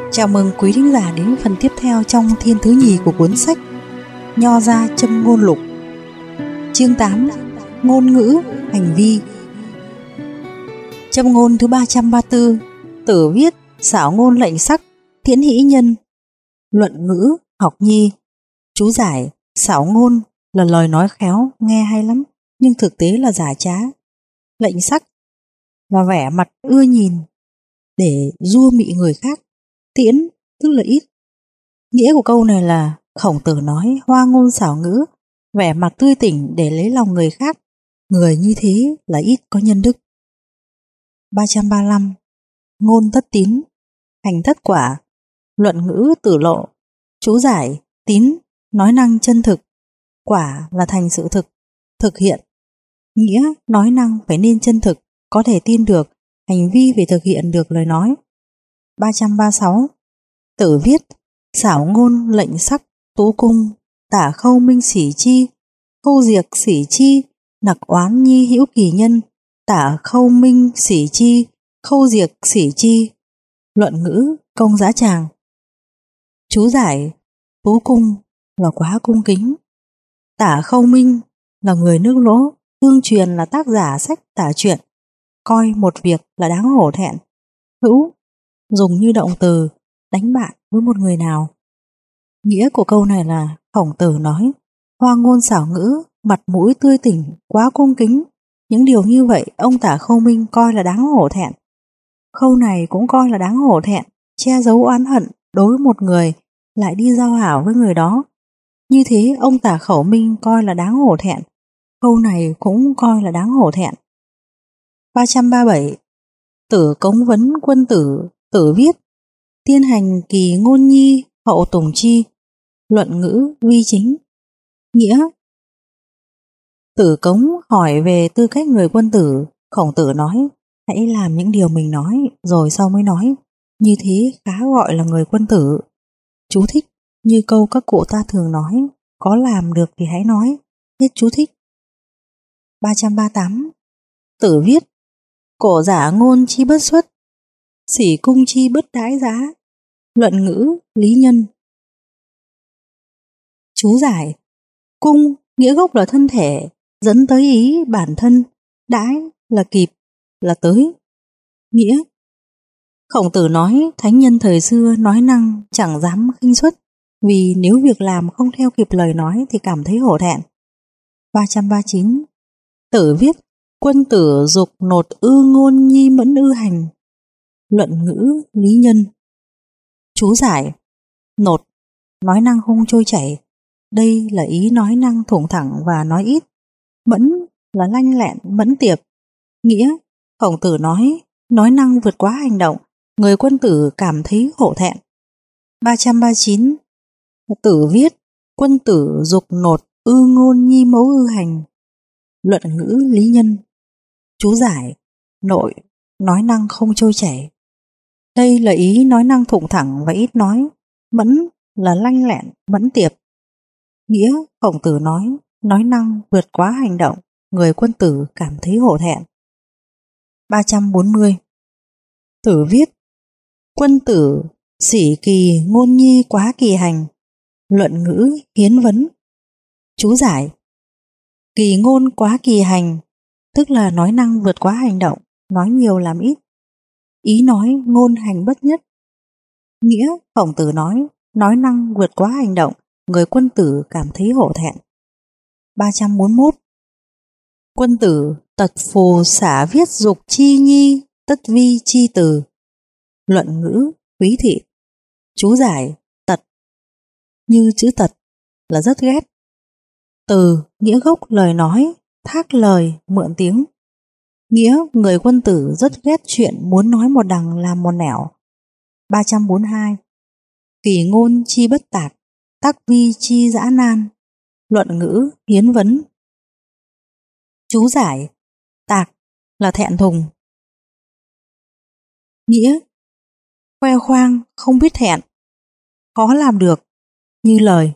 Chào mừng quý thính giả đến phần tiếp theo trong thiên thứ nhì của cuốn sách Nho gia châm ngôn lục. Chương 8. Ngôn ngữ, hành vi. Châm ngôn thứ 334. Tử viết, xảo ngôn lệnh sắc, thiễn hĩ nhân. Luận ngữ, học nhi. Chú giải, xảo ngôn là lời nói khéo, nghe hay lắm, nhưng thực tế là giả trá. Lệnh sắc là vẻ mặt ưa nhìn để dua mị người khác. Tiễn tức là ít. Nghĩa của câu này là Khổng Tử nói hoa ngôn xảo ngữ, vẻ mặt tươi tỉnh để lấy lòng người khác. Người như thế là ít có nhân đức. 335. Ngôn thất tín, hành thất quả. Luận ngữ Tử Lộ. Chú giải, tín nói năng chân thực, quả là thành sự thực hiện. Nghĩa nói năng phải nên chân thực, có thể tin được, hành vi phải thực hiện được lời nói. 336. Tử viết, xảo ngôn lệnh sắc, tú cung, tả khâu minh sỉ chi, khâu diệt sỉ chi, nặc oán nhi hữu kỳ nhân, tả khâu minh sỉ chi, khâu diệt sỉ chi. Luận ngữ Công Giá Tràng. Chú giải, tú cung là quá cung kính. Tả khâu minh là người nước Lỗ, tương truyền là tác giả sách tả truyện, coi một việc là đáng hổ thẹn. Hữu dùng như động từ đánh bạn với một người nào. Nghĩa của câu này là Khổng Tử nói hoa ngôn xảo ngữ, mặt mũi tươi tỉnh, quá cung kính. Những điều như vậy ông Tả Khâu Minh coi là đáng hổ thẹn. Khâu này cũng coi là đáng hổ thẹn, che giấu oán hận đối với một người, lại đi giao hảo với người đó. Như thế ông Tả Khẩu Minh coi là đáng hổ thẹn, khâu này cũng coi là đáng hổ thẹn. 337. Tử cống vấn quân tử. Tử viết, tiên hành kỳ ngôn nhi, hậu tùng chi. Luận ngữ vi chính. Nghĩa, Tử cống hỏi về tư cách người quân tử. Khổng Tử nói, hãy làm những điều mình nói rồi sau mới nói, như thế khá gọi là người quân tử. Chú thích, như câu các cụ ta thường nói, có làm được thì hãy nói. Hết chú thích. 338. Tử viết, cổ giả ngôn chi bất xuất, sỉ cung chi bất đãi giá. Luận ngữ lý nhân. Chú giải, cung nghĩa gốc là thân thể, dẫn tới ý bản thân, đãi là kịp, là tới. Nghĩa, Khổng Tử nói thánh nhân thời xưa nói năng chẳng dám khinh suất, vì nếu việc làm không theo kịp lời nói thì cảm thấy hổ thẹn. 339. Tử viết, quân tử dục nột ư ngôn nhi mẫn ư hành. Luận ngữ lý nhân. Chú giải, nột nói năng không trôi chảy, đây là ý nói năng thủng thẳng và nói ít. Mẫn là lanh lẹn, mẫn tiệp. Nghĩa, Khổng Tử nói năng vượt quá hành động, người quân tử cảm thấy hổ thẹn. 339. Tử viết, quân tử dục nột ư ngôn nhi mẫu ư hành. Luận ngữ lý nhân. Chú giải, nội nói năng không trôi chảy, đây là ý nói năng thủng thẳng và ít nói. Mẫn là lanh lẹn, mẫn tiệp. Nghĩa, Khổng Tử nói năng vượt quá hành động, người quân tử cảm thấy hổ thẹn. 340. Tử viết, quân tử sỉ kỳ ngôn nhi quá kỳ hành. Luận ngữ hiến vấn. Chú giải, kỳ ngôn quá kỳ hành tức là nói năng vượt quá hành động, nói nhiều làm ít. Ý nói ngôn hành bất nhất. Nghĩa, Khổng Tử nói năng vượt quá hành động, người quân tử cảm thấy hổ thẹn. 341. Quân tử tật phù xả viết dục chi nhi, tất vi chi từ. Luận ngữ quý thị. Chú giải, tật như chữ tật là rất ghét. Từ nghĩa gốc lời nói, thác lời, mượn tiếng. Nghĩa, người quân tử rất ghét chuyện muốn nói một đằng làm một nẻo. 342. Kỳ ngôn chi bất tạc, tác vi chi dã nan. Luận ngữ hiến vấn. Chú giải, tạc là thẹn thùng. Nghĩa, khoe khoang không biết thẹn, khó làm được, như lời.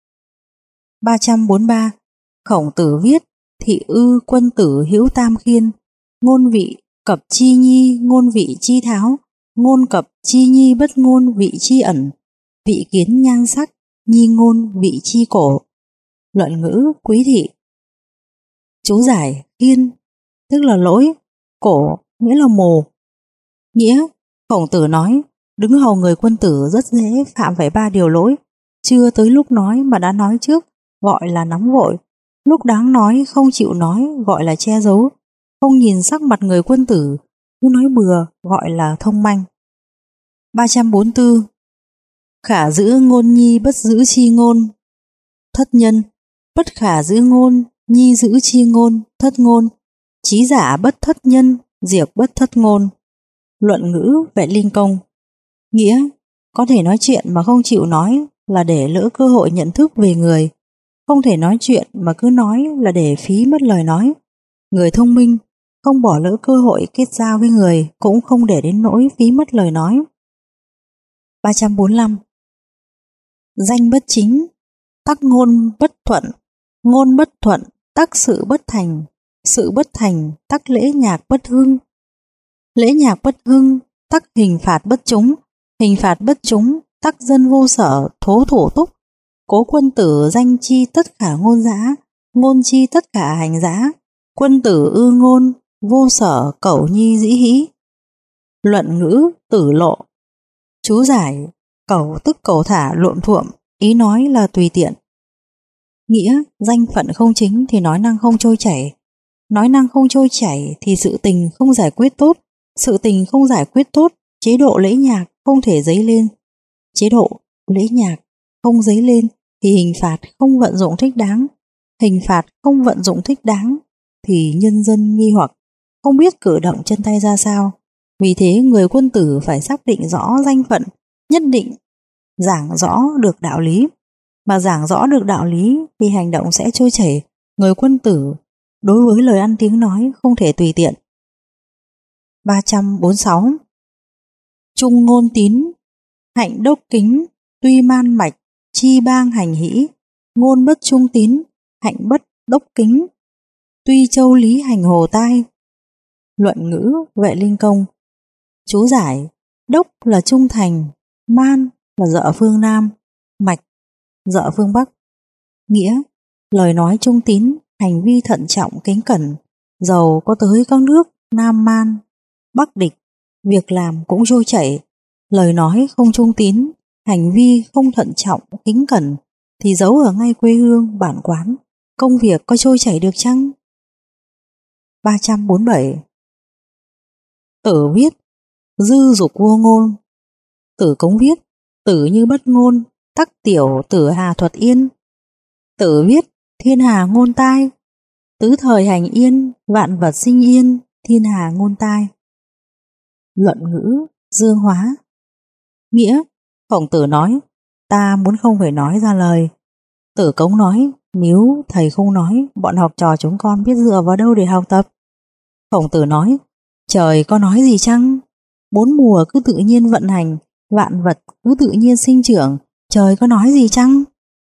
343. Khổng Tử viết, thị ư quân tử hữu tam khiên, ngôn vị cập chi nhi, ngôn vị chi tháo, ngôn cập chi nhi bất ngôn vị chi ẩn, vị kiến nhan sắc, nhi ngôn vị chi cổ. Luận ngữ quý thị. Chú giải khiên tức là lỗi, cổ nghĩa là mù. Nghĩa, Khổng Tử nói, đứng hầu người quân tử rất dễ phạm phải 3 điều lỗi, chưa tới lúc nói mà đã nói trước, gọi là nóng vội, lúc đáng nói không chịu nói, gọi là che giấu, không nhìn sắc mặt người quân tử, cứ nói bừa, gọi là thông manh. 344. Khả giữ ngôn nhi bất giữ chi ngôn, thất nhân, bất khả giữ ngôn, nhi giữ chi ngôn, thất ngôn, trí giả bất thất nhân, diệt bất thất ngôn. Luận ngữ Vệ Linh Công. Nghĩa, có thể nói chuyện mà không chịu nói là để lỡ cơ hội nhận thức về người, không thể nói chuyện mà cứ nói là để phí mất lời nói. Người thông minh không bỏ lỡ cơ hội kết giao với người, cũng không để đến nỗi phí mất lời nói. 345. Danh bất chính, tắc ngôn bất thuận, ngôn bất thuận, tắc sự bất thành, sự bất thành, tắc lễ nhạc bất hưng, lễ nhạc bất hưng, tắc hình phạt bất chúng, hình phạt bất chúng, tắc dân vô sở, thố thủ túc, cố quân tử danh chi tất khả ngôn giã, ngôn chi tất khả hành giã, quân tử ư ngôn, vô sở cẩu nhi dĩ hĩ. Luận ngữ Tử Lộ. Chú giải, cẩu tức cẩu thả luộm thuộm, ý nói là tùy tiện. Nghĩa, danh phận không chính thì nói năng không trôi chảy, nói năng không trôi chảy thì sự tình không giải quyết tốt, sự tình không giải quyết tốt, chế độ lễ nhạc không thể dấy lên, chế độ lễ nhạc không dấy lên thì hình phạt không vận dụng thích đáng, hình phạt không vận dụng thích đáng thì nhân dân nghi hoặc, không biết cử động chân tay ra sao. Vì thế người quân tử phải xác định rõ danh phận, nhất định giảng rõ được đạo lý. Mà giảng rõ được đạo lý thì hành động sẽ trôi chảy. Người quân tử đối với lời ăn tiếng nói không thể tùy tiện. 346. Trung ngôn tín, hạnh đốc kính, tuy man mạch, chi bang hành hỷ, ngôn bất trung tín, hạnh bất đốc kính, tuy châu lý hành hồ tai. Luận ngữ Vệ Linh Công. Chú giải, đốc là trung thành, man là dợ phương Nam, mạch dợ phương Bắc. Nghĩa, lời nói trung tín, hành vi thận trọng kính cẩn, dầu có tới các nước Nam man, Bắc địch, việc làm cũng trôi chảy. Lời nói không trung tín, hành vi không thận trọng kính cẩn thì giấu ở ngay quê hương bản quán, công việc có trôi chảy được chăng? 347. Tử viết, dư dục vô ngôn. Tử Cống viết, tử như bất ngôn, tắc tiểu tử hà thuật yên. Tử viết, thiên hà ngôn tai, tứ thời hành yên, vạn vật sinh yên, thiên hà ngôn tai. Luận ngữ Dương Hóa. Nghĩa, Khổng Tử nói, ta muốn không phải nói ra lời. Tử Cống nói, nếu thầy không nói, bọn học trò chúng con biết dựa vào đâu để học tập. Khổng Tử nói, trời có nói gì chăng? 4 mùa cứ tự nhiên vận hành, vạn vật cứ tự nhiên sinh trưởng, trời có nói gì chăng?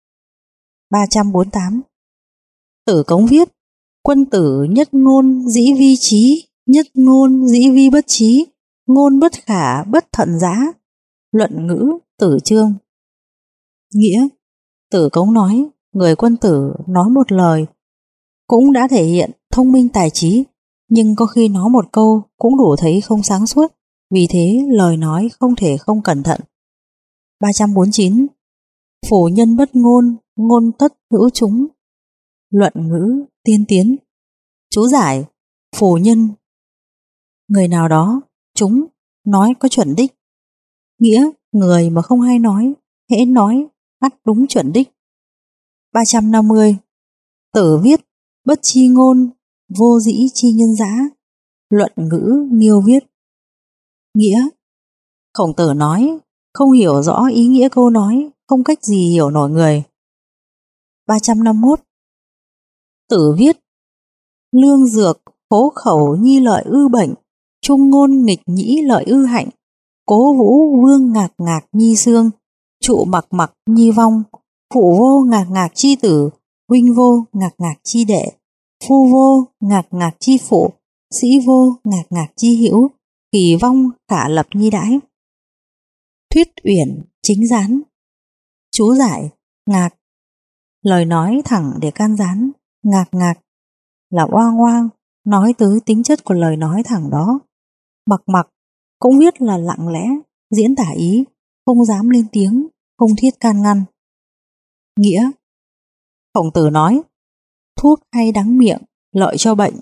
348. Tử Cống viết, quân tử nhất ngôn dĩ vi trí, nhất ngôn dĩ vi bất trí, ngôn bất khả bất thận giá. Luận ngữ Tử Chương. Nghĩa, Tử Cống nói, người quân tử nói một lời cũng đã thể hiện thông minh tài trí, nhưng có khi nói một câu cũng đủ thấy không sáng suốt, vì thế lời nói không thể không cẩn thận. 349. Phổ nhân bất ngôn, ngôn tất hữu chúng. Luận ngữ Tiên Tiến. Chú giải, phổ nhân, người nào đó, chúng, nói có chuẩn đích. Nghĩa, người mà không hay nói, hễ nói, ắt đúng chuẩn đích. 350. Tử viết, bất chi ngôn, vô dĩ chi nhân giã. Luận ngữ Nghiêu viết. Nghĩa, Khổng Tử nói, không hiểu rõ ý nghĩa câu nói, không cách gì hiểu nổi người. 351. Tử viết, lương dược, khố khẩu nhi lợi ư bệnh, trung ngôn nghịch nhĩ lợi ư hạnh, cố vũ vương ngạc ngạc nhi xương, trụ mặc mặc nhi vong, phụ vô ngạc ngạc chi tử, huynh vô ngạc ngạc chi đệ, phu vô ngạc ngạc chi phụ, sĩ vô ngạc ngạc chi hữu, kỳ vong khả lập nhi đãi. Thuyết uyển chính gián. Chú giải: ngạc, lời nói thẳng để can gián. Ngạc ngạc là oang oang, nói tới tính chất của lời nói thẳng đó. Mặc mặc cũng viết là lặng lẽ, diễn tả ý, không dám lên tiếng, không thiết can ngăn. Nghĩa: Khổng Tử nói, thuốc hay đắng miệng, lợi cho bệnh.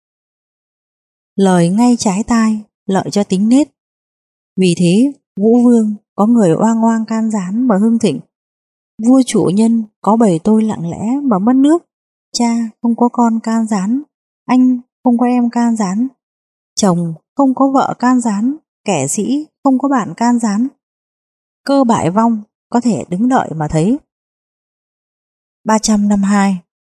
Lời ngay trái tai, lợi cho tính nết. Vì thế, Vũ Vương có người oang oang can gián mà hưng thịnh. Vua chủ nhân có bầy tôi lặng lẽ mà mất nước. Cha không có con can gián, anh không có em can gián, chồng không có vợ can gián, kẻ sĩ không có bạn can gián. Cơ bại vong, có thể đứng đợi mà thấy. 352.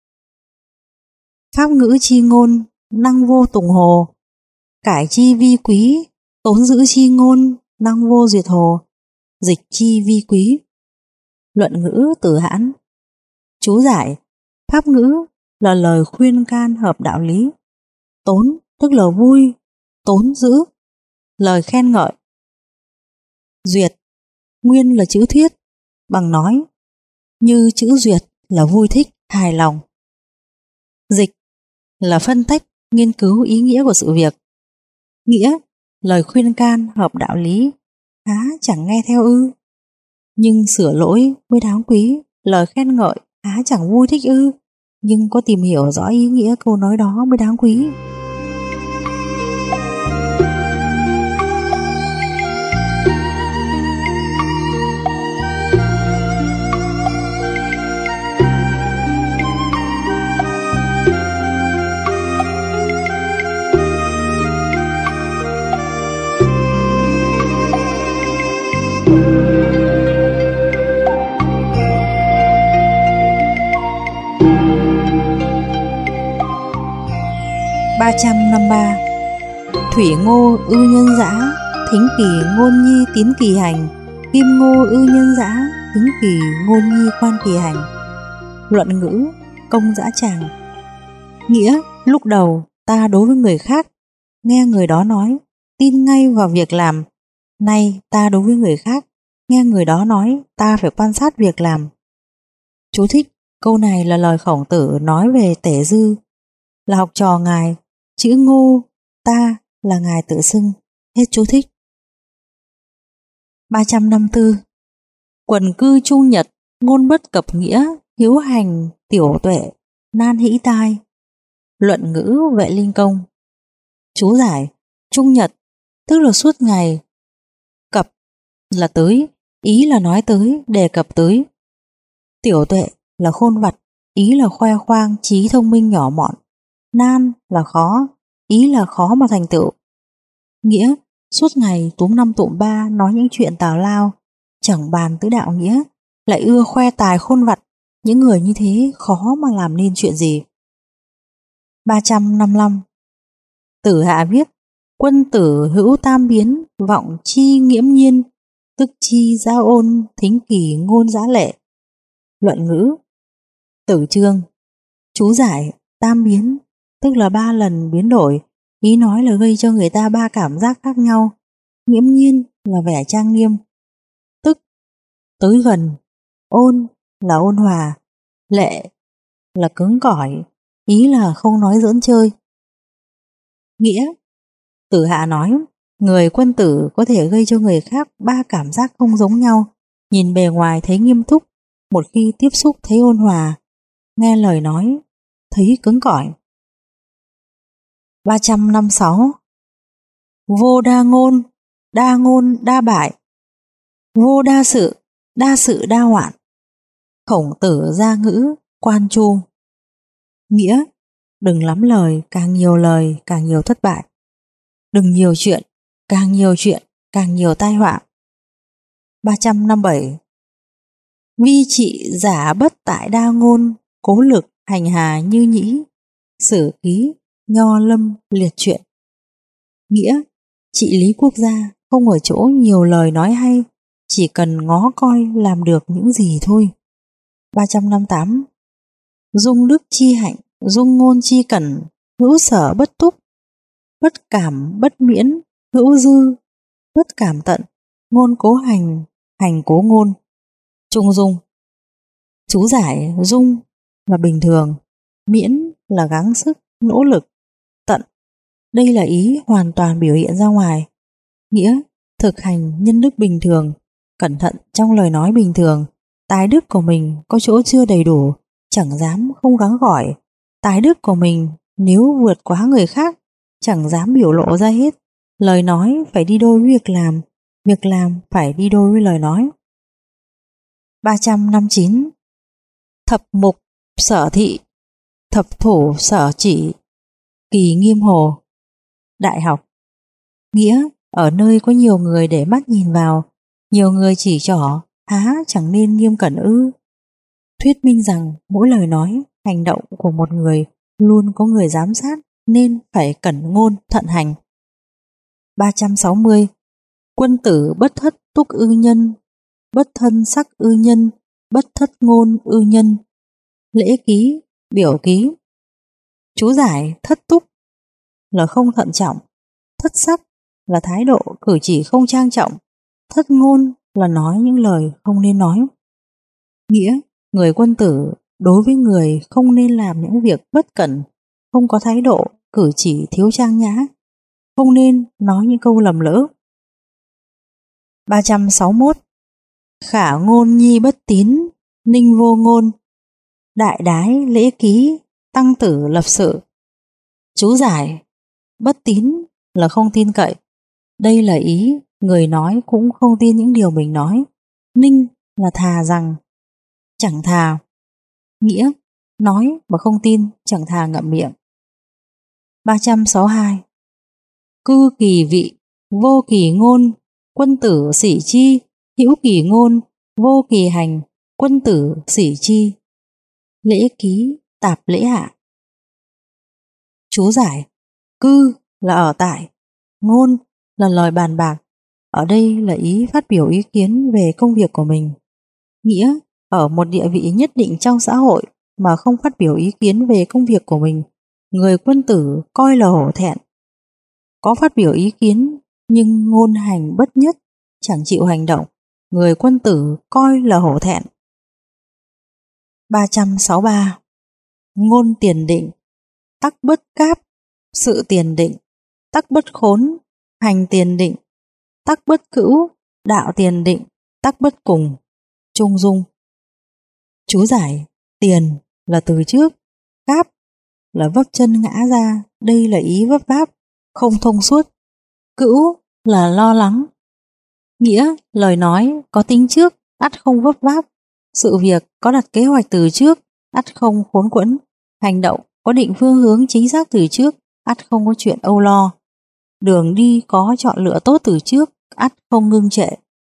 Pháp ngữ chi ngôn, năng vô tùng hồ. Cải chi vi quý, tốn giữ chi ngôn, năng vô duyệt hồ. Dịch chi vi quý. Luận ngữ Từ Hãn. Chú giải: pháp ngữ là lời khuyên can hợp đạo lý. Tốn tức là vui, tốn giữ, lời khen ngợi. Duyệt nguyên là chữ thuyết, bằng nói, như chữ duyệt là vui thích, hài lòng. Dịch là phân tách, nghiên cứu ý nghĩa của sự việc. Nghĩa, lời khuyên can hợp đạo lý, há chẳng nghe theo ư? Nhưng sửa lỗi mới đáng quý, lời khen ngợi há chẳng vui thích ư? Nhưng có tìm hiểu rõ ý nghĩa câu nói đó mới đáng quý. Ba 353. Thủy ngô ư nhân dã, thính kỳ ngôn nhi tín kỳ hành. Kim ngô ư nhân dã, thính kỳ ngôn nhi quan kỳ hành. Luận ngữ Công Dã Tràng. Nghĩa: lúc đầu ta đối với người khác, nghe người đó nói, tin ngay vào việc làm. Nay ta đối với người khác, nghe người đó nói, ta phải quan sát việc làm. Chú thích: câu này là lời Khổng Tử nói về Tể Dư, là học trò ngài. Chữ ngô ta là ngài tự xưng. Hết chú thích. 354. Quần cư trung nhật, ngôn bất cập nghĩa, hiếu hành tiểu tuệ, nan hĩ tai. Luận ngữ Vệ Linh Công. Chú giải: trung nhật tức là suốt ngày, cập là tới, ý là nói tới, đề cập tới. Tiểu tuệ là khôn vặt, ý là khoe khoang trí thông minh nhỏ mọn. Nan là khó, ý là khó mà thành tựu. Nghĩa: suốt ngày túm năm tụm ba nói những chuyện tào lao, chẳng bàn tới đạo nghĩa, lại ưa khoe tài khôn vặt. Những người như thế khó mà làm nên chuyện gì. 355. Tử Hạ viết: quân tử hữu tam biến, vọng chi nghiễm nhiên, tức chi giao ôn, thính kỳ ngôn dã lệ. Luận ngữ Tử Chương. Chú giải: tam biến tức là 3 lần biến đổi, ý nói là gây cho người ta 3 cảm giác khác nhau. Nghiễm nhiên là vẻ trang nghiêm, tức tới gần, ôn là ôn hòa, lệ là cứng cỏi, ý là không nói giỡn chơi. Nghĩa: Tử Hạ nói, người quân tử có thể gây cho người khác 3 cảm giác không giống nhau. Nhìn bề ngoài thấy nghiêm túc, một khi tiếp xúc thấy ôn hòa, nghe lời nói thấy cứng cỏi. 356. Vô đa ngôn đa bại, vô đa sự đa hoạn. Khổng Tử gia ngữ Quan Chu. Nghĩa: đừng lắm lời, càng nhiều lời càng nhiều thất bại. Đừng nhiều chuyện, càng nhiều tai họa. 357. Vi trị giả bất tại đa ngôn, cố lực hành hà như nhĩ, sử ký nho lâm liệt truyện. Nghĩa: trị lý quốc gia không ở chỗ nhiều lời nói hay, chỉ cần ngó coi làm được những gì thôi. 358. Dung đức chi hạnh, dung ngôn chi cẩn, hữu sở bất túc, bất cảm bất miễn, hữu dư, bất cảm tận, ngôn cố hành, hành cố ngôn. Trung dung. Chú giải dung là bình thường, miễn là gắng sức, nỗ lực, tận. Đây là ý hoàn toàn biểu hiện ra ngoài. Nghĩa thực hành nhân đức bình thường, cẩn thận trong lời nói bình thường. Tài đức của mình có chỗ chưa đầy đủ, chẳng dám không gắng gọi. Tài đức của mình nếu vượt quá người khác, chẳng dám biểu lộ ra hết. Lời nói phải đi đôi với việc làm phải đi đôi với lời nói. 359. Thập mục sở thị, thập thủ sở chỉ, kỳ nghiêm hồ. Đại học. Nghĩa ở nơi có nhiều người để mắt nhìn vào, nhiều người chỉ trỏ, há chẳng nên nghiêm cẩn ư? Thuyết minh rằng mỗi lời nói, hành động của một người luôn có người giám sát, nên phải cẩn ngôn thận hành. 360. Quân tử bất thất túc ư nhân, bất thân sắc ư nhân, bất thất ngôn ư nhân. Lễ ký, biểu ký. Chú giải thất túc là không thận trọng, thất sắc là thái độ cử chỉ không trang trọng, thất ngôn là nói những lời không nên nói. Nghĩa người quân tử đối với người không nên làm những việc bất cẩn, không có thái độ cử chỉ thiếu trang nhã, không nên nói những câu lầm lỡ. 361. Khả ngôn nhi bất tín, ninh vô ngôn. Đại đái lễ ký, tăng tử lập sự. Chú giải bất tín là không tin cậy. Đây là ý người nói cũng không tin những điều mình nói. Ninh là thà rằng, chẳng thà. Nghĩa nói mà không tin, chẳng thà ngậm miệng. 362. Cư kỳ vị, vô kỳ ngôn, quân tử sĩ chi, hữu kỳ ngôn, vô kỳ hành, quân tử sĩ chi. Lễ ký, tạp lễ hạ. Chú giải cư là ở tại, ngôn là lời bàn bạc. Ở đây là ý phát biểu ý kiến về công việc của mình. Nghĩa ở một địa vị nhất định trong xã hội mà không phát biểu ý kiến về công việc của mình, người quân tử coi là hổ thẹn. Có phát biểu ý kiến nhưng ngôn hành bất nhất, chẳng chịu hành động, người quân tử coi là hổ thẹn. 363. Ngôn tiền định, tắc bất cáp, sự tiền định, tắc bất khốn, hành tiền định, tắc bất cữu, đạo tiền định, tắc bất cùng. Trung dung. Chú giải tiền là từ trước, cáp là vấp chân ngã ra, đây là ý vấp váp, không thông suốt. Cữu là lo lắng. Nghĩa lời nói có tính trước, ắt không vấp váp. Sự việc có đặt kế hoạch từ trước, ắt không khốn quẫn. Hành động có định phương hướng chính xác từ trước, ắt không có chuyện âu lo. Đường đi có chọn lựa tốt từ trước, ắt không ngưng trệ.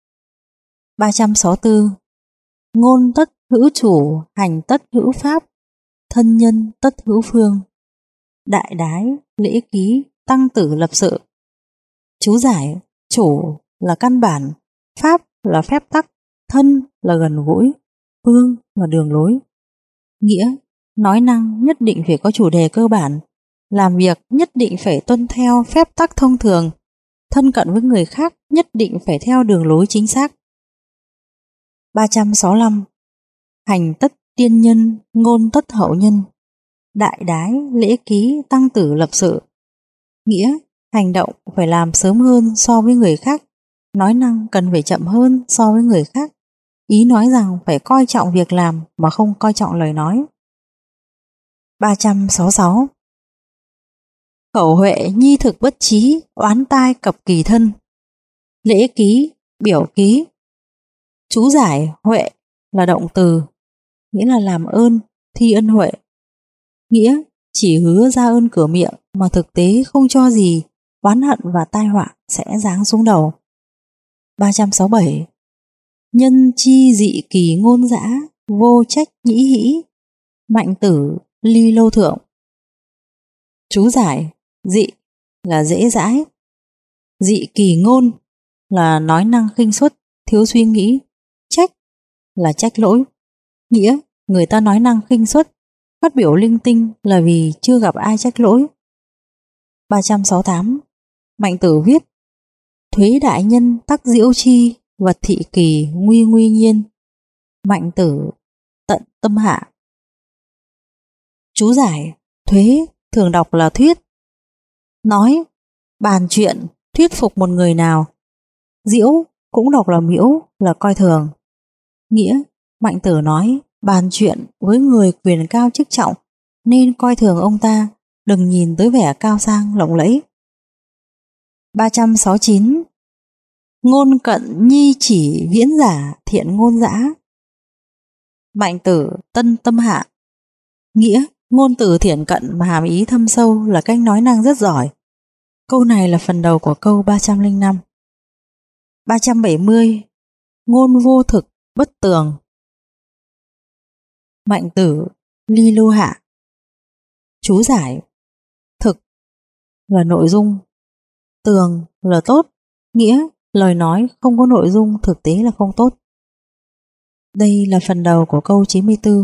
364. Ngôn tất hữu chủ, hành tất hữu pháp, thân nhân tất hữu phương. Đại đái, lễ ký, tăng tử lập sự. Chú giải chủ là căn bản, pháp là phép tắc, thân là gần gũi, phương là đường lối. Nghĩa nói năng nhất định phải có chủ đề cơ bản, làm việc nhất định phải tuân theo phép tắc thông thường, thân cận với người khác nhất định phải theo đường lối chính xác. 365. Hành tất tiên nhân, ngôn tất hậu nhân. Đại đái, lễ ký, tăng tử lập sự. Nghĩa hành động phải làm sớm hơn so với người khác, nói năng cần phải chậm hơn so với người khác. Ý nói rằng phải coi trọng việc làm mà không coi trọng lời nói. 366. Khẩu huệ nhi thực bất trí, oán tai cập kỳ thân. Lễ ký, biểu ký. Chú giải huệ là động từ, nghĩa là làm ơn, thi ân huệ. Nghĩa chỉ hứa ra ơn cửa miệng mà thực tế không cho gì, oán hận và tai họa sẽ giáng xuống đầu. 367. Nhân chi dị kỳ ngôn dã, vô trách nhĩ hĩ, mạnh tử ly lâu thượng. Chú giải dị là dễ dãi, dị kỳ ngôn là nói năng khinh suất, thiếu suy nghĩ, trách là trách lỗi. Nghĩa người ta nói năng khinh suất, phát biểu linh tinh là vì chưa gặp ai trách lỗi. 368. Mạnh tử viết Thuế đại nhân tắc diễu chi, vật thị kỳ nguy nguy nhiên. Mạnh tử tận tâm hạ. Chú giải: thuế thường đọc là thuyết, nói, bàn chuyện, thuyết phục một người nào. Diễu cũng đọc là miễu, là coi thường. Nghĩa: Mạnh tử nói bàn chuyện với người quyền cao chức trọng nên coi thường ông ta, đừng nhìn tới vẻ cao sang lộng lẫy. 369. Ngôn cận nhi chỉ viễn giả, thiện ngôn dã. Mạnh tử tân tâm hạ. Nghĩa: ngôn từ thiển cận mà hàm ý thâm sâu, là cách nói năng rất giỏi. Câu này là phần đầu của câu 305. 370. Ngôn vô thực, bất tường. Mạnh tử ly lưu hạ. Chú giải: thực là nội dung, tường là tốt, nghĩa lời nói không có nội dung thực tế là không tốt. Đây là phần đầu của câu 94.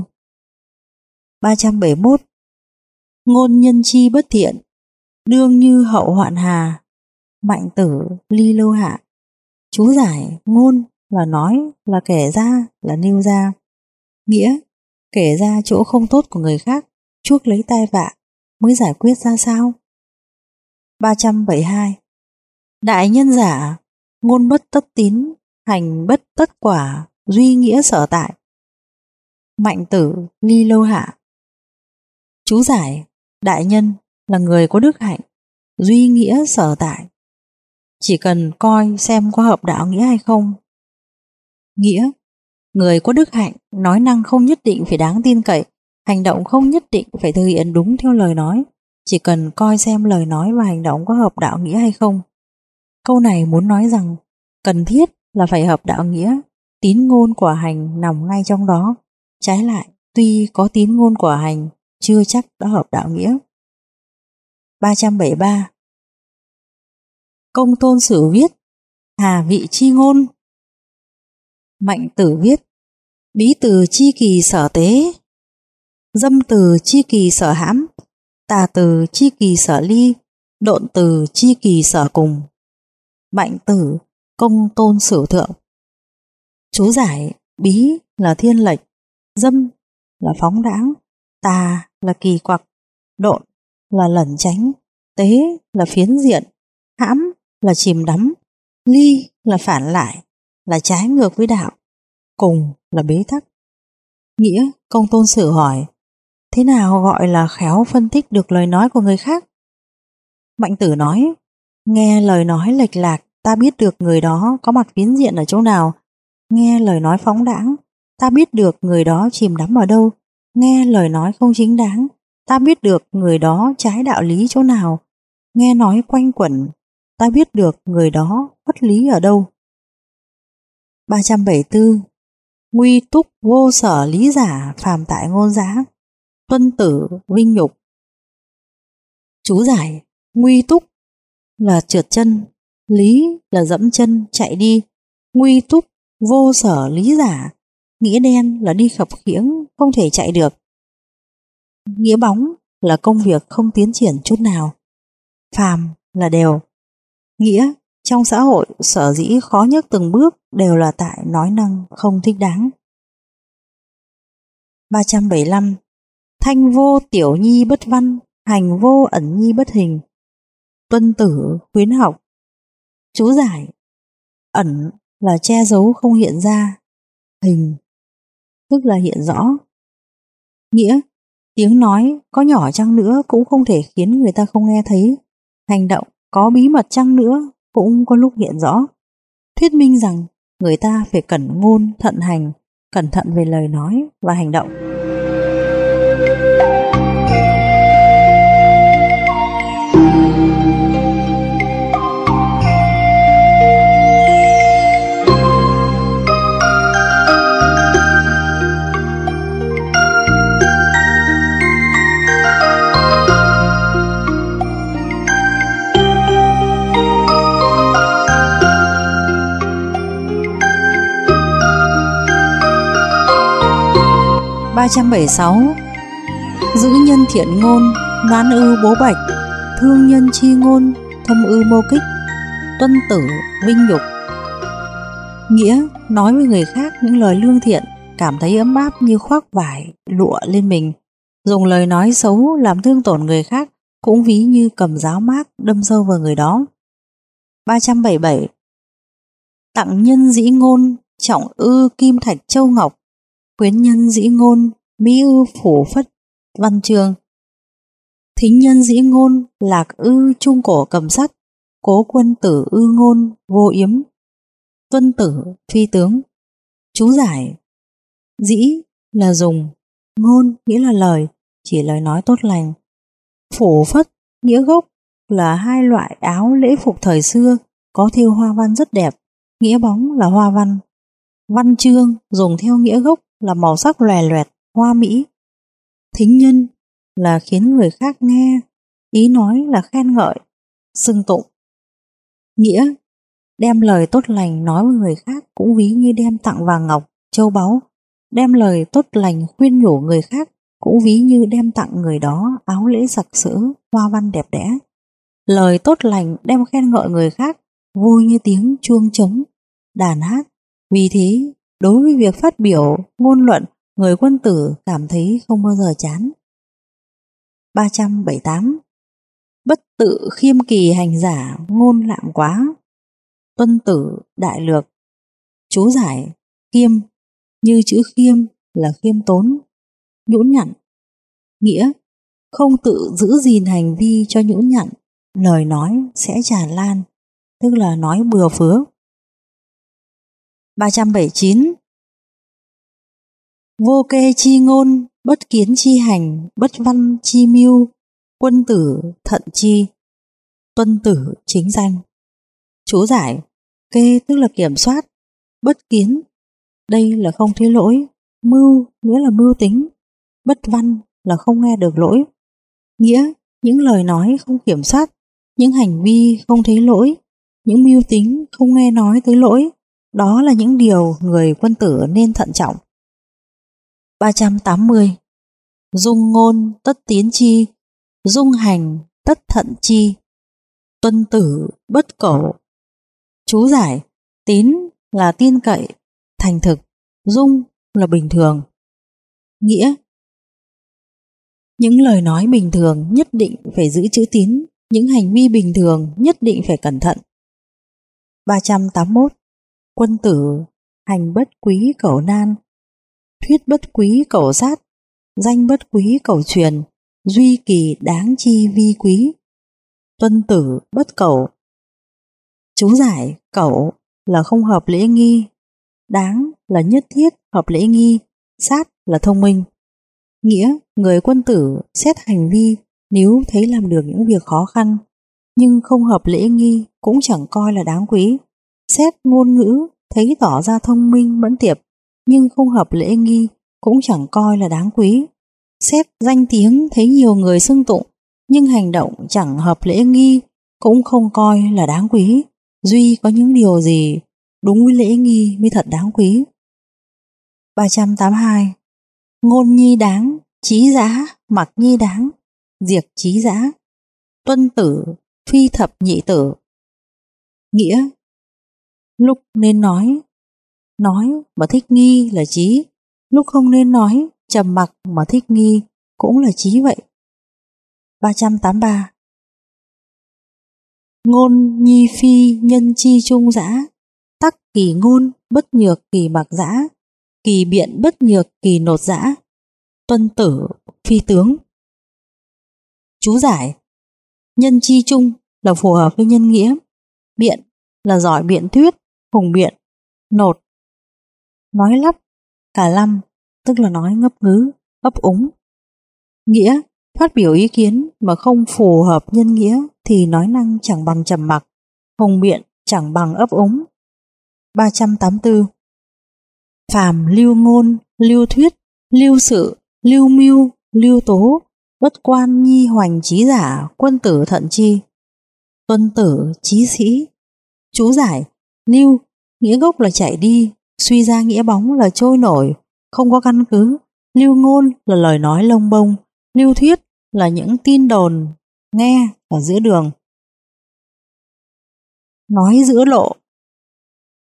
371. Ngôn nhân chi bất thiện, đương như hậu hoạn hà. Mạnh tử ly lưu hạ. Chú giải: ngôn là nói, là kể ra, là nêu ra. Nghĩa: kể ra chỗ không tốt của người khác, chuốc lấy tai vạ, mới giải quyết ra sao. 372. Đại nhân giả, ngôn bất tất tín, hành bất tất quả, duy nghĩa sở tại. Mạnh tử ly lâu hạ. Chú giải: đại nhân là người có đức hạnh, duy nghĩa sở tại, chỉ cần coi xem có hợp đạo nghĩa hay không. Nghĩa: người có đức hạnh, nói năng không nhất định phải đáng tin cậy, hành động không nhất định phải thực hiện đúng theo lời nói, chỉ cần coi xem lời nói và hành động có hợp đạo nghĩa hay không. Câu này muốn nói rằng cần thiết là phải hợp đạo nghĩa, tín ngôn quả hành nằm ngay trong đó. Trái lại, tuy có tín ngôn quả hành, chưa chắc đã hợp đạo nghĩa. 373. Công tôn sử viết: hà vị chi ngôn. Mạnh tử viết: bí từ chi kỳ sở tế, dâm từ chi kỳ sở hãm, tà từ chi kỳ sở ly, độn từ chi kỳ sở cùng. Mạnh tử công tôn sử thượng. Chú giải: bí là thiên lệch, dâm là phóng đãng, tà là kỳ quặc, độn là lẩn tránh, tế là phiến diện, hãm là chìm đắm, ly là phản lại, là trái ngược với đạo, cùng là bế tắc. Nghĩa: công tôn sử hỏi: thế nào gọi là khéo phân tích được lời nói của người khác? Mạnh tử nói: nghe lời nói lệch lạc, ta biết được người đó có mặt phiến diện ở chỗ nào. Nghe lời nói phóng đãng, ta biết được người đó chìm đắm ở đâu. Nghe lời nói không chính đáng, ta biết được người đó trái đạo lý chỗ nào. Nghe nói quanh quẩn, ta biết được người đó bất lý ở đâu. 374. Nguy túc vô sở lý giả, phàm tại ngôn giá. Tuân tử vinh nhục. Chú giải: nguy túc là trượt chân, lý là dẫm chân chạy đi. Nguy túc vô sở lý giả, nghĩa đen là đi khập khiễng, không thể chạy được. Nghĩa bóng là công việc không tiến triển chút nào. Phàm là đều. Nghĩa: trong xã hội sở dĩ khó nhấc từng bước đều là tại nói năng không thích đáng. 375. Thanh vô tiểu nhi bất văn, hành vô ẩn nhi bất hình. Tuân tử khuyến học. Chú giải: ẩn là che giấu không hiện ra, hình tức là hiện rõ. Nghĩa: tiếng nói có nhỏ chăng nữa cũng không thể khiến người ta không nghe thấy, hành động có bí mật chăng nữa cũng có lúc hiện rõ. Thuyết minh rằng người ta phải cẩn ngôn thận hành, cẩn thận về lời nói và hành động. Ba 376. Giữ nhân thiện ngôn, noán ư bố bạch, thương nhân chi ngôn, thâm ư mô kích. Tuân tử vinh nhục. Nghĩa, nói với người khác những lời lương thiện, cảm thấy ấm áp như khoác vải, lụa lên mình. Dùng lời nói xấu làm thương tổn người khác cũng ví như cầm giáo mác đâm sâu vào người đó. 377. Tặng nhân dĩ ngôn, trọng ư kim thạch châu ngọc, khuyến nhân dĩ ngôn, mỹ ư phủ phất văn chương. Thính nhân dĩ ngôn, lạc ư trung cổ cầm sắt, cố quân tử ư ngôn, vô yếm. Tuân tử, phi tướng. Chú giải: dĩ là dùng, ngôn nghĩa là lời, chỉ lời nói tốt lành. Phủ phất nghĩa gốc là hai loại áo lễ phục thời xưa có thêu hoa văn rất đẹp, nghĩa bóng là hoa văn. Văn chương dùng theo nghĩa gốc là màu sắc lòe loẹt, hoa mỹ. Thính nhân là khiến người khác nghe, ý nói là khen ngợi, xưng tụng. Nghĩa, đem lời tốt lành nói với người khác cũng ví như đem tặng vàng ngọc, châu báu. Đem lời tốt lành khuyên nhủ người khác cũng ví như đem tặng người đó áo lễ sặc sỡ, hoa văn đẹp đẽ. Lời tốt lành đem khen ngợi người khác vui như tiếng chuông trống, đàn hát. Vì thế, đối với việc phát biểu, ngôn luận, người quân tử cảm thấy không bao giờ chán. 378. Bất tự khiêm kỳ hành giả, ngôn lạm quá. Tuân tử, đại lược. Chú giải: khiêm như chữ khiêm là khiêm tốn, nhũn nhặn. Nghĩa, không tự giữ gìn hành vi cho nhũn nhặn, lời nói sẽ tràn lan, tức là nói bừa phứa. 379. Vô kê chi ngôn, bất kiến chi hành, bất văn chi mưu, quân tử thận chi. Tuân tử, chính danh. Chú giải: kê tức là kiểm soát, bất kiến đây là không thấy lỗi, mưu nghĩa là mưu tính, bất văn là không nghe được lỗi. Nghĩa, những lời nói không kiểm soát, những hành vi không thấy lỗi, những mưu tính không nghe nói tới lỗi, đó là những điều người quân tử nên thận trọng. 380. Dung ngôn tất tiến chi, dung hành tất thận chi. Tuân tử, bất cẩu. Chú giải: tín là tin cậy, thành thực, dung là bình thường. Nghĩa, những lời nói bình thường nhất định phải giữ chữ tín, những hành vi bình thường nhất định phải cẩn thận. 381. Quân tử, hành bất quý cẩu nan, thuyết bất quý cẩu sát, danh bất quý cẩu truyền, duy kỳ đáng chi vi quý. Tuân tử, bất cẩu. Chú giải: cẩu là không hợp lễ nghi, đáng là nhất thiết hợp lễ nghi, sát là thông minh. Nghĩa, người quân tử xét hành vi nếu thấy làm được những việc khó khăn nhưng không hợp lễ nghi cũng chẳng coi là đáng quý. Xét ngôn ngữ thấy tỏ ra thông minh mẫn tiệp nhưng không hợp lễ nghi cũng chẳng coi là đáng quý. Xét danh tiếng thấy nhiều người xưng tụng nhưng hành động chẳng hợp lễ nghi cũng không coi là đáng quý. Duy có những điều gì đúng với lễ nghi mới thật đáng quý. 382. Ngôn nhi đáng, trí dã, mặc nhi đáng, diệt trí dã. Tuân tử, phi thập nhị tử. Nghĩa, lúc nên nói mà thích nghi là trí, lúc không nên nói, trầm mặc mà thích nghi cũng là trí vậy. 383. Ngôn nhi phi nhân chi trung dã, tắc kỳ ngôn bất nhược kỳ mặc dã, kỳ biện bất nhược kỳ nột dã. Tuân tử, phi tướng. Chú giải: nhân chi trung là phù hợp với nhân nghĩa, biện là giỏi biện thuyết, hùng biện, nột nói lắp, cả lăm tức là nói ngấp ngứ, ấp úng. Nghĩa, phát biểu ý kiến mà không phù hợp nhân nghĩa thì nói năng chẳng bằng trầm mặc, hùng biện chẳng bằng ấp úng. 384. Phàm lưu ngôn, lưu thuyết, lưu sự, lưu mưu, lưu tố, bất quan nhi hoành trí giả, quân tử thận chi. Tuân tử, trí sĩ. Chú giải: lưu nghĩa gốc là chạy đi, suy ra nghĩa bóng là trôi nổi, không có căn cứ. Lưu ngôn là lời nói lông bông, lưu thuyết là những tin đồn nghe ở giữa đường. Nói giữa lộ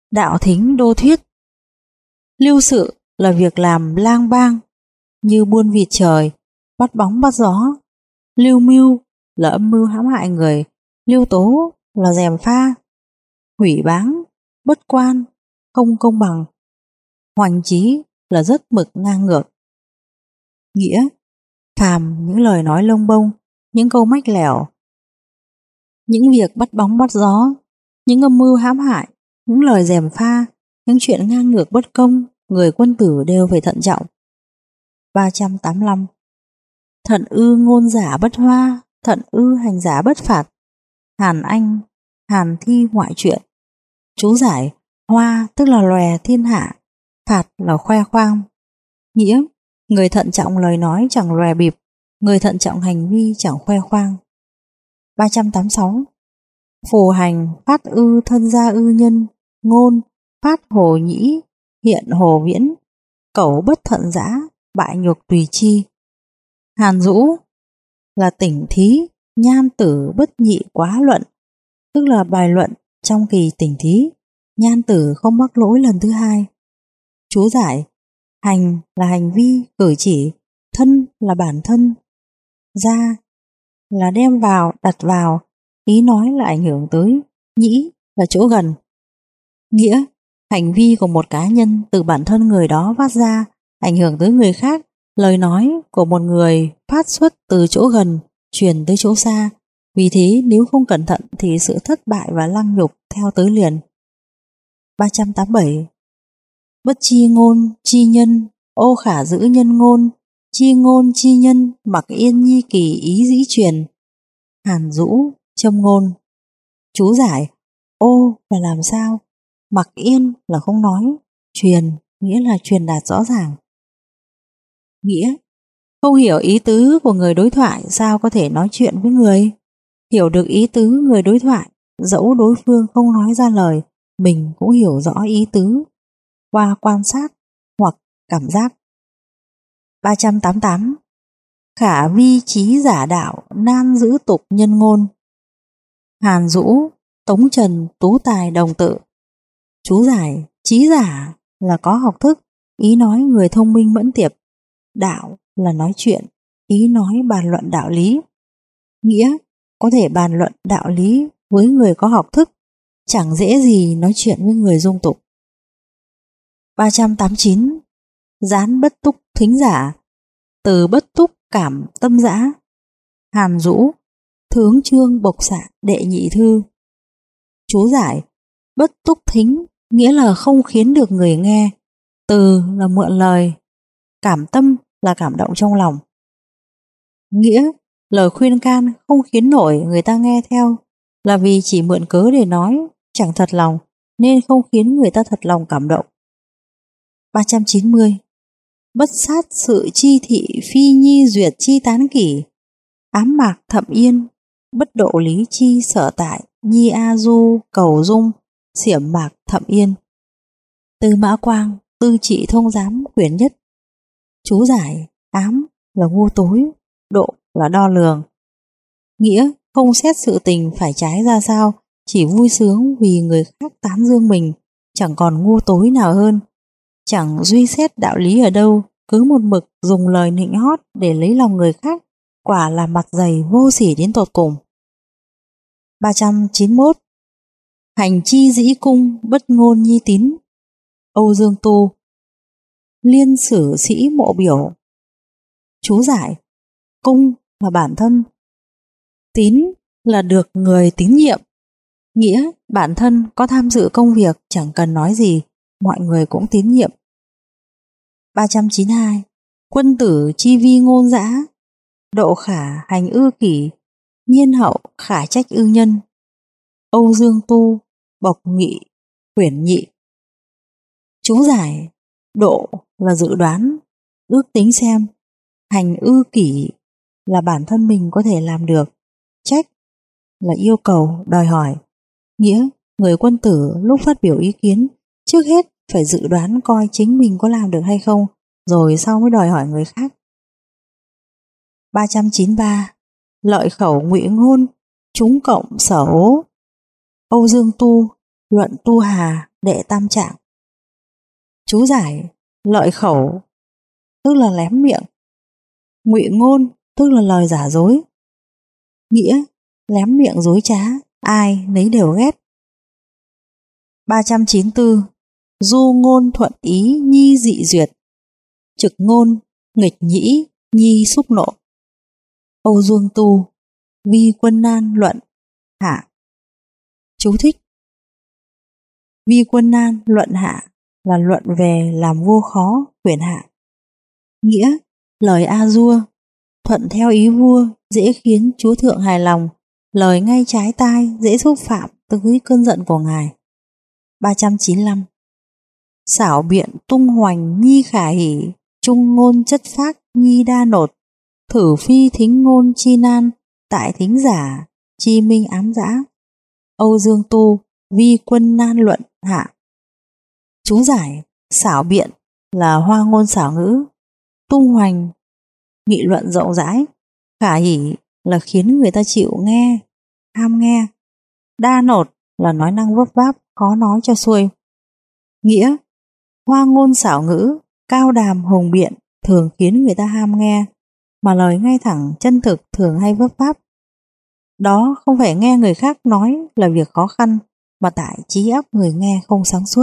Đạo thính đô thuyết. Lưu sự là việc làm lang bang, như buôn vịt trời, bắt bóng bắt gió. Lưu mưu là âm mưu hãm hại người. Lưu tố là gièm pha, hủy báng, bất quan, không công bằng. Hoành chí là rất mực ngang ngược. Nghĩa: phàm những lời nói lông bông, những câu mách lẻo, những việc bắt bóng bắt gió, những âm mưu hãm hại, những lời gièm pha, những chuyện ngang ngược bất công, người quân tử đều phải thận trọng. 385. Thận ư ngôn giả bất hoa, thận ư hành giả bất phạt. Hàn Anh, Hàn Thi ngoại truyện. Chú giải: hoa tức là lòe thiên hạ, phạt là khoe khoang. Nghĩa: người thận trọng lời nói chẳng lòe bịp, người thận trọng hành vi chẳng khoe khoang. 386. Phù hành phát ư thân gia ư nhân, ngôn phát hồ nhĩ, hiện hồ viễn, cẩu bất thận dã, bại nhục tùy chi. Hàn Dũ là tỉnh thí, nhan tử bất nhị quá luận, tức là bài luận trong kỳ tỉnh thí, nhan tử không mắc lỗi lần thứ hai. Chú giải: hành là hành vi, cử chỉ, thân là bản thân, gia là đem vào, đặt vào, ý nói là ảnh hưởng tới, nhĩ là chỗ gần. Nghĩa: hành vi của một cá nhân từ bản thân người đó phát ra, ảnh hưởng tới người khác. Lời nói của một người phát xuất từ chỗ gần, truyền tới chỗ xa. Vì thế nếu không cẩn thận thì sự thất bại và lăng nhục theo tới liền. 387. Bất chi ngôn, chi nhân, ô khả giữ nhân ngôn, chi ngôn chi nhân, mặc yên nhi kỳ ý dĩ truyền. Hàn Dũ, châm ngôn. Chú giải: ô là làm sao, mặc yên là không nói, truyền nghĩa là truyền đạt rõ ràng. Nghĩa: không hiểu ý tứ của người đối thoại sao có thể nói chuyện với người. Hiểu được ý tứ người đối thoại, dẫu đối phương không nói ra lời, mình cũng hiểu rõ ý tứ qua quan sát hoặc cảm giác. 388. Khả vi trí giả đạo, nan giữ tục nhân ngôn. Hàn Dũ, Tống Trần, Tú Tài đồng tự. Chú giải: trí giả là có học thức, ý nói người thông minh mẫn tiệp. Đạo là nói chuyện, ý nói bàn luận đạo lý. Nghĩa: có thể bàn luận đạo lý với người có học thức, chẳng dễ gì nói chuyện với người dung tục. 389. Gián bất túc thính giả, từ bất túc cảm tâm dã. Hàn Dũ, Thướng chương bộc xạ đệ nhị thư. Chú giải: bất túc thính nghĩa là không khiến được người nghe, từ là mượn lời, cảm tâm là cảm động trong lòng. Nghĩa: lời khuyên can không khiến nổi người ta nghe theo, là vì chỉ mượn cớ để nói, chẳng thật lòng, nên không khiến người ta thật lòng cảm động. 390. Bất sát sự chi thị phi nhi duyệt chi tán kỷ, ám mạc thậm yên, bất độ lý chi sở tại, nhi a du cầu dung, xiểm mạc thậm yên. Tư Mã Quang, Tư Trị Thông Giám quyển nhất. Chú giải: ám là ngu tối, độ là đo lường. Nghĩa: không xét sự tình phải trái ra sao, chỉ vui sướng vì người khác tán dương mình, chẳng còn ngu tối nào hơn. Chẳng duy xét đạo lý ở đâu, cứ một mực dùng lời nịnh hót để lấy lòng người khác, quả là mặt dày vô sỉ đến tột cùng. 391. Hành chi dĩ cung, bất ngôn nhi tín. Âu Dương Tu, Liên Sử Sĩ Mộ Biểu. Chú giải: cung là bản thân, tín là được người tín nhiệm. Nghĩa: bản thân có tham dự công việc, chẳng cần nói gì, mọi người cũng tín nhiệm. 392. Quân tử chi vi ngôn dã, độ khả hành ư kỷ, nhiên hậu khả trách ư nhân. Âu Dương Tu, Bộc Nghị, quyển nhị. Chú giải: độ là dự đoán, ước tính xem, hành ư kỷ là bản thân mình có thể làm được, trách là yêu cầu, đòi hỏi. Nghĩa: người quân tử lúc phát biểu ý kiến, trước hết phải dự đoán coi chính mình có làm được hay không, rồi sau mới đòi hỏi người khác. 393. Lợi khẩu ngụy ngôn, chúng cộng sở ố. Âu Dương Tu, Luận Tu Hà, đệ tam trạng. Chú giải: lợi khẩu tức là lém miệng, ngụy ngôn tức là lời giả dối. Nghĩa: lém miệng dối trá, ai nấy đều ghét. 394. Du ngôn thuận ý nhi dị duyệt, trực ngôn nghịch nhĩ nhi xúc nộ. Âu Dương Tu, Vi Quân Nan luận hạ. Chú thích: Vi Quân Nan luận hạ là luận về làm vua khó, quyền hạ. Nghĩa: lời a dua, thuận theo ý vua, dễ khiến chúa thượng hài lòng, lời ngay trái tai, dễ xúc phạm tới cơn giận của ngài. 395. Xảo biện tung hoành nhi khả hỷ, trung ngôn chất phác nhi đa nột, thử phi thính ngôn chi nan, tại thính giả chi minh ám dã. Âu Dương Tu, Vi Quân Nan luận hạ. Chú giải: xảo biện là hoa ngôn xảo ngữ, tung hoành nghị luận rộng rãi, khả hỷ là khiến người ta chịu nghe, ham nghe, đa nột là nói năng vấp váp, khó nói cho xuôi. Nghĩa: hoa ngôn xảo ngữ, cao đàm hùng biện thường khiến người ta ham nghe, mà lời ngay thẳng chân thực thường hay vấp váp. Đó không phải nghe người khác nói là việc khó khăn, mà tại trí óc người nghe không sáng suốt.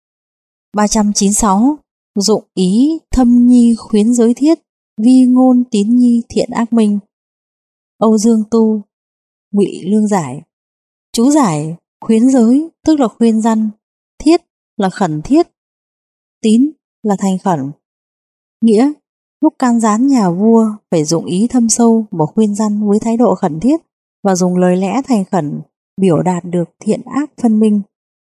396. Dụng ý thâm nhi khuyến giới thiết, vi ngôn tín nhi thiện ác minh. Âu Dương Tu, Ngụy Lương giải. Chú giải: khuyến giới tức là khuyên răn, thiết là khẩn thiết, tín là thành khẩn. Nghĩa: lúc can gián nhà vua phải dụng ý thâm sâu mà khuyên răn với thái độ khẩn thiết và dùng lời lẽ thành khẩn biểu đạt được thiện ác phân minh.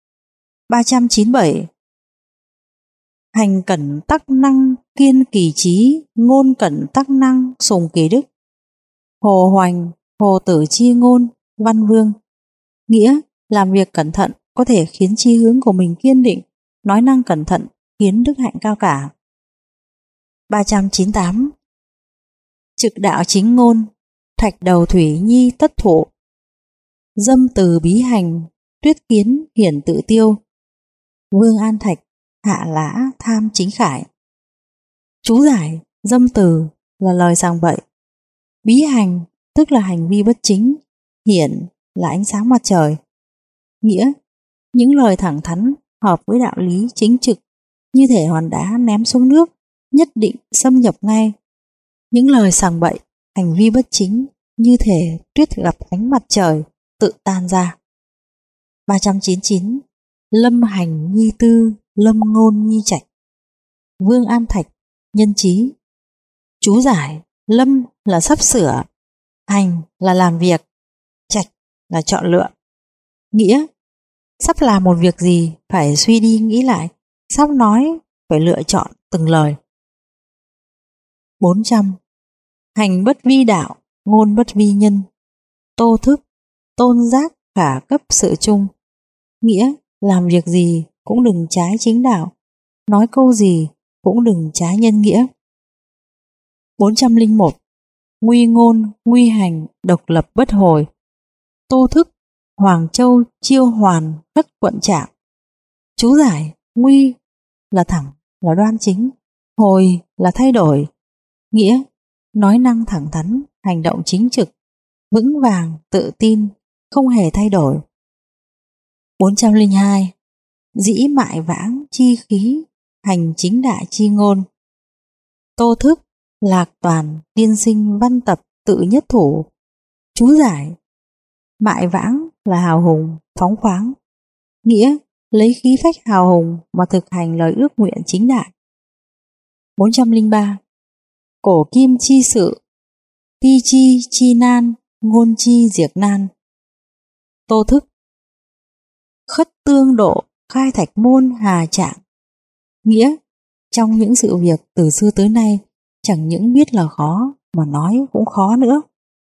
397. Hành cẩn tắc năng kiên kỳ trí, ngôn cẩn tắc năng sùng kỳ đức. Hồ Hoành, Hồ Tử Chi ngôn, Văn Vương. Nghĩa: làm việc cẩn thận có thể khiến chí hướng của mình kiên định, nói năng cẩn thận khiến đức hạnh cao cả. 398. Trực đạo chính ngôn, thạch đầu thủy nhi tất thụ, dâm từ bí hành, tuyết kiến hiển tự tiêu. Vương An Thạch, hạ lã tham chính khải. Chú giải: dâm từ là lời sằng bậy, bí hành tức là hành vi bất chính, hiển là ánh sáng mặt trời. Nghĩa: những lời thẳng thắn hợp với đạo lý chính trực, như thể hòn đá ném xuống nước nhất định xâm nhập ngay. Những lời sằng bậy, hành vi bất chính, như thể tuyết gặp ánh mặt trời tự tan ra. 399. Lâm hành nhi tư, lâm ngôn nhi trạch. Vương An Thạch, nhân trí. Chú giải: lâm là sắp sửa, hành là làm việc, trạch là chọn lựa. Nghĩa: sắp làm một việc gì phải suy đi nghĩ lại, sắp nói phải lựa chọn từng lời. 400. Hành bất vi đạo, ngôn bất vi nhân. Tô thức, tôn giác khả cấp sự chung. Nghĩa: làm việc gì cũng đừng trái chính đạo, nói câu gì cũng đừng trái nhân nghĩa. 401. Nguy ngôn, nguy hành, độc lập bất hồi. Tô thức, Hoàng Châu Chiêu Hoàn Khất Quận Trạng. Chú giải: nguy là thẳng, là đoan chính, hồi là thay đổi. Nghĩa: nói năng thẳng thắn, hành động chính trực, vững vàng, tự tin, không hề thay đổi. 402. Dĩ mại vãng chi khí, hành chính đại chi ngôn. Tô thức, Lạc Toàn tiên sinh văn tập tự nhất thủ. Chú giải: mại vãng là hào hùng, phóng khoáng. Nghĩa: lấy khí phách hào hùng mà thực hành lời ước nguyện chính đại. 403. Cổ kim chi sự, pi chi chi nan, ngôn chi diệt nan. Tô thức, khất tương độ, khai thạch môn hà trạng. Nghĩa: trong những sự việc từ xưa tới nay, chẳng những biết là khó mà nói cũng khó nữa.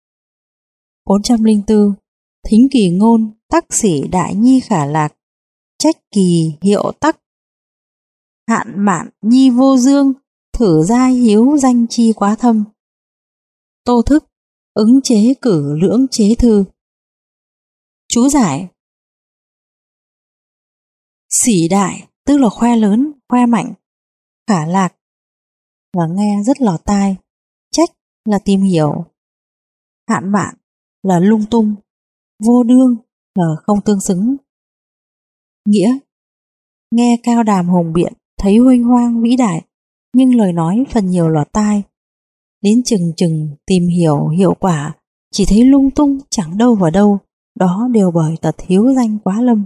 404. Thính kỳ ngôn, tắc xỉ đại nhi khả lạc, trách kỳ hiệu tắc. Hạn mạn nhi vô dương, thử giai hiếu danh chi quá thâm. Tô thức, ứng chế cử lưỡng chế thư. Chú giải: Sỉ đại tức là khoe lớn, khoe mạnh. Khả lạc là nghe rất lọt tai. Trách là tìm hiểu. Hạn bạn là lung tung. Vô đương là không tương xứng. Nghĩa: nghe cao đàm hùng biện, thấy huênh hoang vĩ đại, nhưng lời nói phần nhiều lọt tai. Đến chừng chừng tìm hiểu hiệu quả, chỉ thấy lung tung chẳng đâu vào đâu. Đó đều bởi tật hiếu danh quá lâm.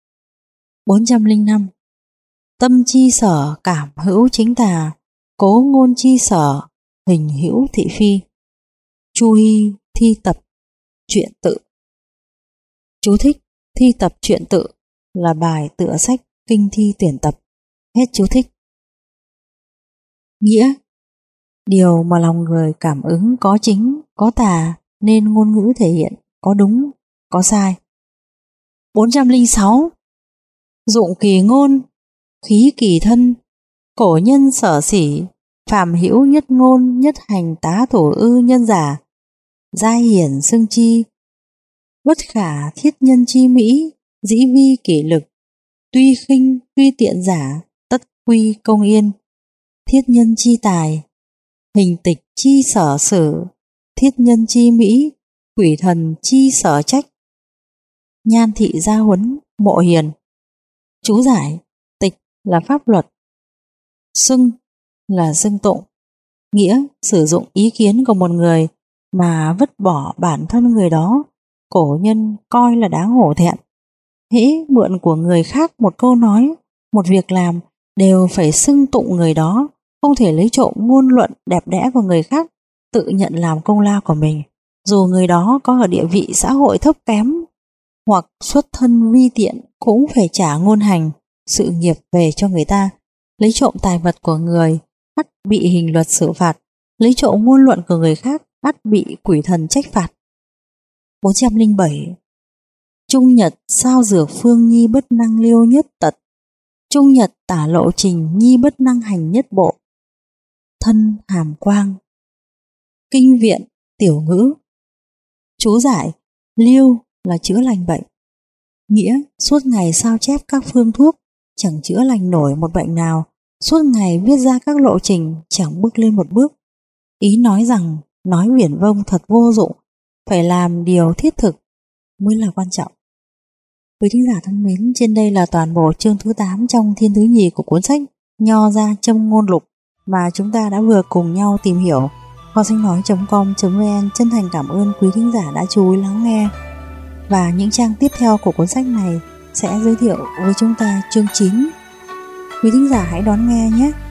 405. Tâm chi sở cảm hữu chính tà, cố ngôn chi sở hình hữu thị phi. Chu Hy thi tập truyện tự. Chú thích: thi tập truyện tự là bài tựa sách kinh thi tuyển tập. Hết chú thích. Nghĩa: điều mà lòng người cảm ứng có chính, có tà, nên ngôn ngữ thể hiện có đúng, có sai. 406. Dụng kỳ ngôn, khí kỳ thân, cổ nhân sở sỉ, phàm hữu nhất ngôn nhất hành tá thủ ư nhân giả, giai hiển xưng chi, bất khả thiết nhân chi mỹ, dĩ vi kỷ lực, tuy khinh tuy tiện giả, tất quy công yên, thiết nhân chi tài, hình tịch chi sở sử, thiết nhân chi mỹ, quỷ thần chi sở trách. Nhan thị gia huấn, mộ hiền. Chú giải: tịch là pháp luật, xưng là xưng tụng. Nghĩa: sử dụng ý kiến của một người mà vứt bỏ bản thân người đó, cổ nhân coi là đáng hổ thẹn. Hễ mượn của người khác một câu nói, một việc làm, đều phải xưng tụng người đó, không thể lấy trộm ngôn luận đẹp đẽ của người khác, tự nhận làm công lao của mình. Dù người đó có ở địa vị xã hội thấp kém hoặc xuất thân vi tiện, cũng phải trả ngôn hành, sự nghiệp về cho người ta. Lấy trộm tài vật của người, ắt bị hình luật xử phạt. Lấy trộm ngôn luận của người khác, ắt bị quỷ thần trách phạt. 407. Trung nhật sao dược phương nhi bất năng liêu nhất tật, trung nhật tả lộ trình nhi bất năng hành nhất bộ. Thân hàm quang. Kinh viện tiểu ngữ. Chú giải: liêu là chữa lành bệnh. Nghĩa: suốt ngày sao chép các phương thuốc, chẳng chữa lành nổi một bệnh nào, suốt ngày viết ra các lộ trình, chẳng bước lên một bước. Ý nói rằng nói viển vông thật vô dụng, phải làm điều thiết thực mới là quan trọng. Quý thính giả thân mến, trên đây là toàn bộ chương thứ 8 trong thiên thứ nhì của cuốn sách Nho Gia Châm Ngôn Lục mà chúng ta đã vừa cùng nhau tìm hiểu. Kho sách nói.com.vn chân thành cảm ơn quý thính giả đã chú ý lắng nghe. Và những trang tiếp theo của cuốn sách này sẽ giới thiệu với chúng ta chương 9. Quý thính giả hãy đón nghe nhé.